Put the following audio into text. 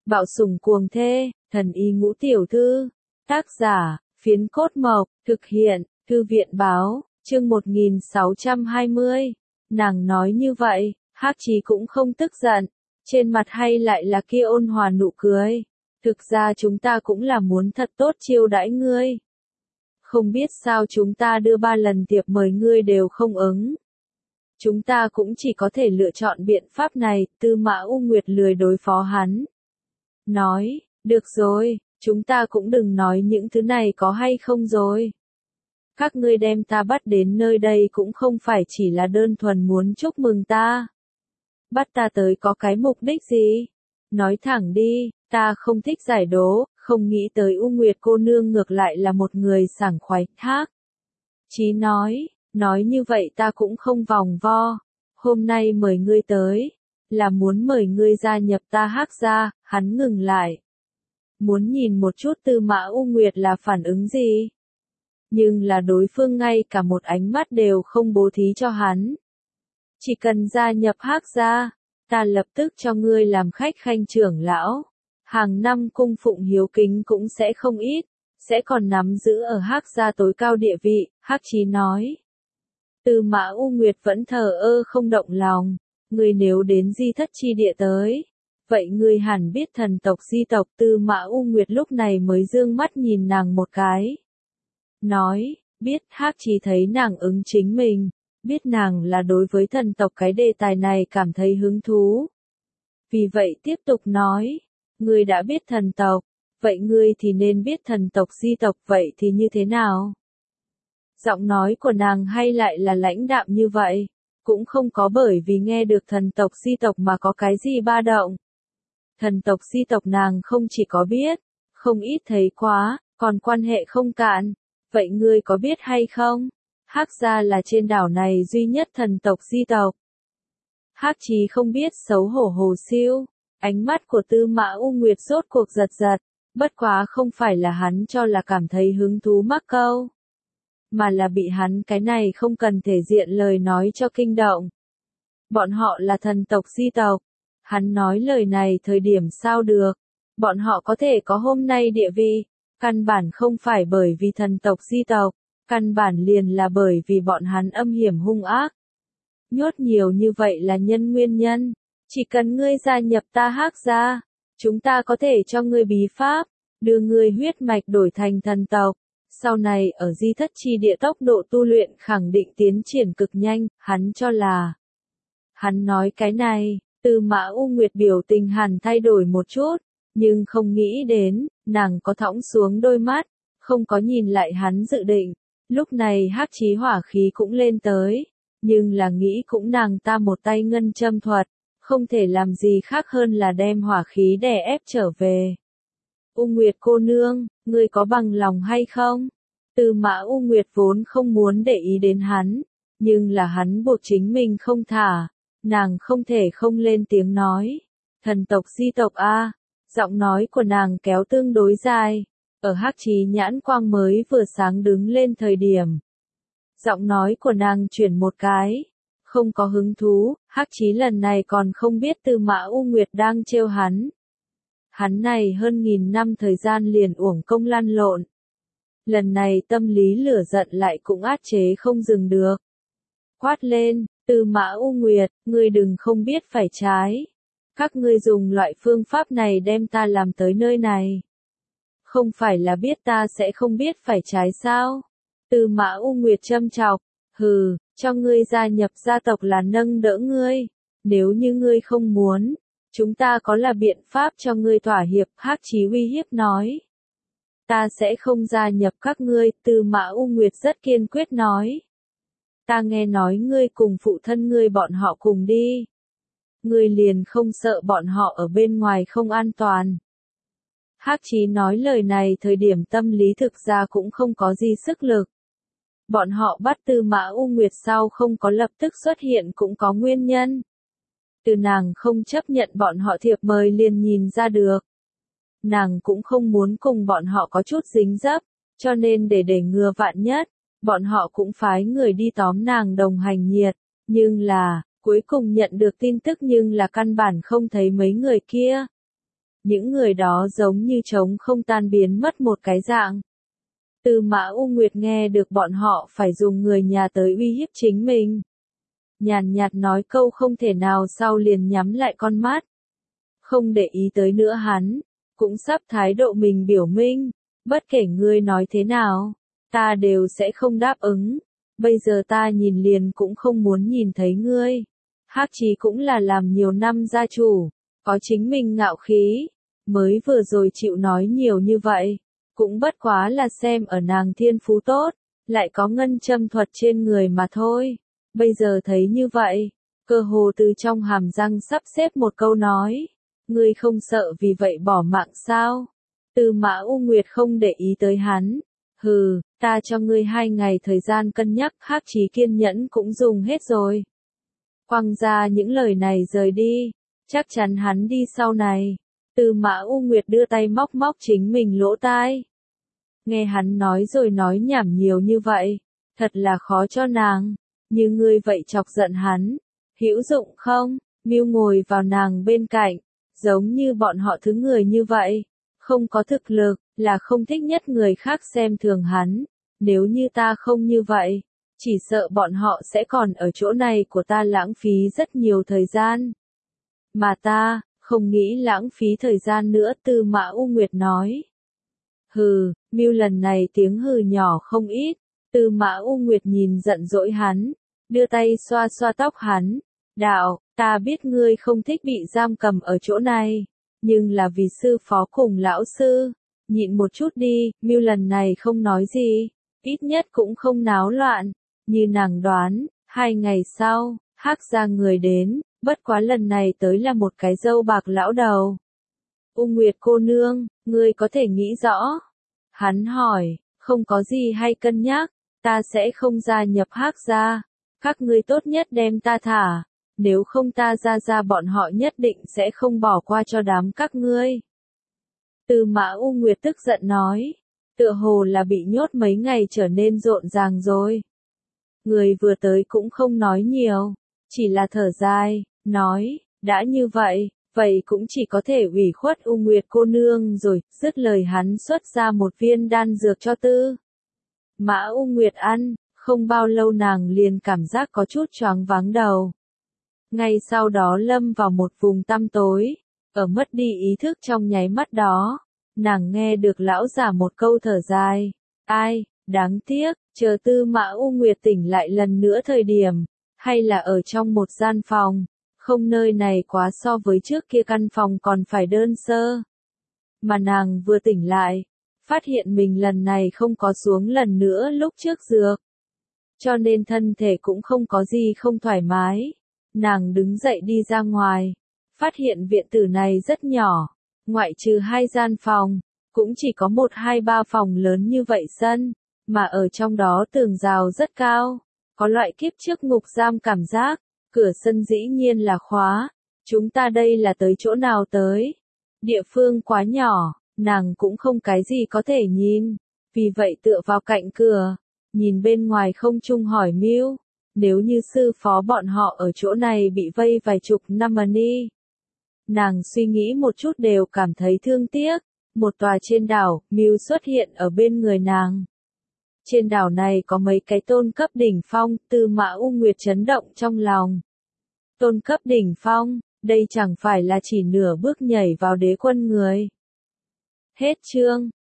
Bạo sủng cuồng thê, thần y ngũ tiểu thư. Tác giả, Phiến Cốt Mộc, thực hiện, Thư viện báo, chương 1620. Nàng nói như vậy, Hắc Chí cũng không tức giận, trên mặt hay lại là kia ôn hòa nụ cười. Thực ra chúng ta cũng là muốn thật tốt chiêu đãi ngươi. Không biết sao chúng ta đưa 3 lần thiệp mời ngươi đều không ứng. Chúng ta cũng chỉ có thể lựa chọn biện pháp này, Tư Mã U Nguyệt lười đối phó hắn. Nói, được rồi, chúng ta cũng đừng nói những thứ này có hay không rồi. Các ngươi đem ta bắt đến nơi đây cũng không phải chỉ là đơn thuần muốn chúc mừng ta. Bắt ta tới có cái mục đích gì? Nói thẳng đi, ta không thích giải đố, không nghĩ tới U Nguyệt cô nương ngược lại là một người sảng khoái thác. Chí nói như vậy ta cũng không vòng vo. Hôm nay mời ngươi tới, là muốn mời ngươi gia nhập ta Hắc gia. Hắn ngừng lại. Muốn nhìn một chút Tư Mã U Nguyệt là phản ứng gì. Nhưng là đối phương ngay cả một ánh mắt đều không bố thí cho hắn. Chỉ cần gia nhập Hắc gia, ta lập tức cho ngươi làm khách khanh trưởng lão. Hàng năm cung phụng hiếu kính cũng sẽ không ít, sẽ còn nắm giữ ở Hắc gia tối cao địa vị, Hắc Chí nói. Tư Mã U Nguyệt vẫn thờ ơ không động lòng, ngươi nếu đến di thất chi địa tới, vậy ngươi hẳn biết thần tộc di tộc. Tư Mã U Nguyệt lúc này mới dương mắt nhìn nàng một cái. Nói, biết. Hắc Chí thấy nàng ứng chính mình, biết nàng là đối với thần tộc cái đề tài này cảm thấy hứng thú. Vì vậy tiếp tục nói, ngươi đã biết thần tộc, vậy ngươi thì nên biết thần tộc di tộc, vậy thì như thế nào? Giọng nói của nàng hay lại là lãnh đạm như vậy, cũng không có bởi vì nghe được thần tộc di tộc mà có cái gì ba động. Thần tộc di tộc nàng không chỉ có biết, không ít thấy quá, còn quan hệ không cạn. Vậy ngươi có biết hay không? Hắc gia là trên đảo này duy nhất thần tộc di tộc. Hắc Chí không biết xấu hổ hồ siêu, ánh mắt của Tư Mã U Nguyệt rốt cuộc giật giật, bất quá không phải là hắn cho là cảm thấy hứng thú mắc câu, mà là bị hắn cái này không cần thể diện lời nói cho kinh động. Bọn họ là thần tộc di tộc, hắn nói lời này thời điểm sao được, bọn họ có thể có hôm nay địa vị, căn bản không phải bởi vì thần tộc di tộc, căn bản liền là bởi vì bọn hắn âm hiểm hung ác. Nhốt nhiều như vậy là nguyên nhân, chỉ cần ngươi gia nhập ta Hắc gia, chúng ta có thể cho ngươi bí pháp, đưa ngươi huyết mạch đổi thành thần tộc, sau này ở di thất chi địa tốc độ tu luyện khẳng định tiến triển cực nhanh. Hắn cho là, hắn nói cái này, Tư Mã U Nguyệt biểu tình hẳn thay đổi một chút, nhưng không nghĩ đến, nàng có thõng xuống đôi mắt, không có nhìn lại hắn dự định. Lúc này Hắc Chí hỏa khí cũng lên tới, nhưng là nghĩ cũng nàng ta một tay ngân châm thuật, không thể làm gì khác hơn là đem hỏa khí đè ép trở về. U Nguyệt cô nương, ngươi có bằng lòng hay không? Tư Mã U Nguyệt vốn không muốn để ý đến hắn, nhưng là hắn buộc chính mình không thả, nàng không thể không lên tiếng nói. Thần tộc di tộc a. Giọng nói của nàng kéo tương đối dài, ở Hắc Chí nhãn quang mới vừa sáng đứng lên thời điểm. Giọng nói của nàng chuyển một cái, không có hứng thú. Hắc Chí lần này còn không biết Tư Mã U Nguyệt đang trêu hắn. Hắn này hơn 1000 năm thời gian liền uổng công lăn lộn. Lần này tâm lý lửa giận lại cũng át chế không dừng được. Quát lên, Tư Mã U Nguyệt, ngươi đừng không biết phải trái. Các ngươi dùng loại phương pháp này đem ta làm tới nơi này. Không phải là biết ta sẽ không biết phải trái sao? Tư Mã U Nguyệt châm chọc, hừ, cho ngươi gia nhập gia tộc là nâng đỡ ngươi. Nếu như ngươi không muốn, chúng ta có là biện pháp cho ngươi thỏa hiệp. Hắc Chí uy hiếp nói. Ta sẽ không gia nhập các ngươi, Tư Mã U Nguyệt rất kiên quyết nói. Ta nghe nói ngươi cùng phụ thân ngươi bọn họ cùng đi. Ngươi liền không sợ bọn họ ở bên ngoài không an toàn. Hắc Chí nói lời này thời điểm tâm lý thực ra cũng không có gì sức lực. Bọn họ bắt Tư Mã U Nguyệt sau không có lập tức xuất hiện cũng có nguyên nhân. Từ nàng không chấp nhận bọn họ thiệp mời liền nhìn ra được. Nàng cũng không muốn cùng bọn họ có chút dính dấp, cho nên để ngừa vạn nhất, bọn họ cũng phái người đi tóm nàng đồng hành nhiệt, nhưng là, cuối cùng nhận được tin tức nhưng là căn bản không thấy mấy người kia. những người đó giống như trống không tan biến mất một cái dạng. Tư Mã U Nguyệt nghe được bọn họ phải dùng người nhà tới uy hiếp chính mình. Nhàn nhạt nói câu không thể nào sau liền nhắm lại con mắt. Không để ý tới nữa hắn, cũng sắp thái độ mình biểu minh, bất kể ngươi nói thế nào, ta đều sẽ không đáp ứng. Bây giờ ta nhìn liền cũng không muốn nhìn thấy ngươi. Hắc Chí cũng là làm nhiều năm gia chủ, có chính mình ngạo khí, mới vừa rồi chịu nói nhiều như vậy, cũng bất quá là xem ở nàng thiên phú tốt, lại có ngân châm thuật trên người mà thôi. Bây giờ thấy như vậy, cơ hồ từ trong hàm răng sắp xếp một câu nói, ngươi không sợ vì vậy bỏ mạng sao? Tư Mã U Nguyệt không để ý tới hắn, hừ, ta cho ngươi 2 ngày thời gian cân nhắc. Hắc Chí kiên nhẫn cũng dùng hết rồi. Quăng ra những lời này rời đi, chắc chắn hắn đi sau này. Tư Mã U Nguyệt đưa tay móc móc chính mình lỗ tai. Nghe hắn nói rồi nói nhảm nhiều như vậy, thật là khó cho nàng. Như ngươi vậy chọc giận hắn, hữu dụng không? Mưu ngồi vào nàng bên cạnh, giống như bọn họ thứ người như vậy, không có thực lực, là không thích nhất người khác xem thường hắn. Nếu như ta không như vậy, chỉ sợ bọn họ sẽ còn ở chỗ này của ta lãng phí rất nhiều thời gian. Mà ta, không nghĩ lãng phí thời gian nữa. Tư Mã U Nguyệt nói. Hừ, Mưu lần này tiếng hừ nhỏ không ít. Tư Mã U Nguyệt nhìn giận dỗi hắn, đưa tay xoa xoa tóc hắn. Đạo, ta biết ngươi không thích bị giam cầm ở chỗ này, nhưng là vì sư phó cùng lão sư, nhịn một chút đi. Mưu lần này không nói gì, ít nhất cũng không náo loạn. Như nàng đoán, 2 ngày sau, Hắc gia người đến, bất quá lần này tới là một cái râu bạc lão đầu. U Nguyệt cô nương, ngươi có thể nghĩ rõ. Hắn hỏi, không có gì hay cân nhắc, ta sẽ không gia nhập Hắc gia. Các ngươi tốt nhất đem ta thả, nếu không ta ra bọn họ nhất định sẽ không bỏ qua cho đám các ngươi. Tư Mã U Nguyệt tức giận nói, tựa hồ là bị nhốt mấy ngày trở nên rộn ràng rồi. Người vừa tới cũng không nói nhiều, chỉ là thở dài, nói, đã như vậy, vậy cũng chỉ có thể ủy khuất U Nguyệt cô nương rồi. Dứt lời hắn xuất ra một viên đan dược cho Tư Mã U Nguyệt ăn, không bao lâu nàng liền cảm giác có chút choáng váng đầu. Ngay sau đó lâm vào một vùng tăm tối, ở mất đi ý thức trong nháy mắt đó, nàng nghe được lão giả một câu thở dài, ai, đáng tiếc, chờ Tư Mã U Nguyệt tỉnh lại lần nữa thời điểm, hay là ở trong một gian phòng, không nơi này quá so với trước kia căn phòng còn phải đơn sơ. Mà nàng vừa tỉnh lại, phát hiện mình lần này không có xuống lần nữa lúc trước dược. Cho nên thân thể cũng không có gì không thoải mái. Nàng đứng dậy đi ra ngoài, phát hiện viện tử này rất nhỏ, ngoại trừ 2 gian phòng, cũng chỉ có 1, 2, 3 phòng lớn như vậy sân, mà ở trong đó tường rào rất cao, có loại kiếp trước ngục giam cảm giác, cửa sân dĩ nhiên là khóa. Chúng ta đây là tới chỗ nào tới? Địa phương quá nhỏ, nàng cũng không cái gì có thể nhìn, vì vậy tựa vào cạnh cửa, nhìn bên ngoài không trung hỏi Mưu, nếu như sư phó bọn họ ở chỗ này bị vây vài chục năm mà đi. Nàng suy nghĩ một chút đều cảm thấy thương tiếc. Một tòa trên đảo, Mưu xuất hiện ở bên người nàng. Trên đảo này có mấy cái tôn cấp đỉnh phong. Tư Mã U Nguyệt chấn động trong lòng. Tôn cấp đỉnh phong, đây chẳng phải là chỉ nửa bước nhảy vào đế quân người. Hết chương.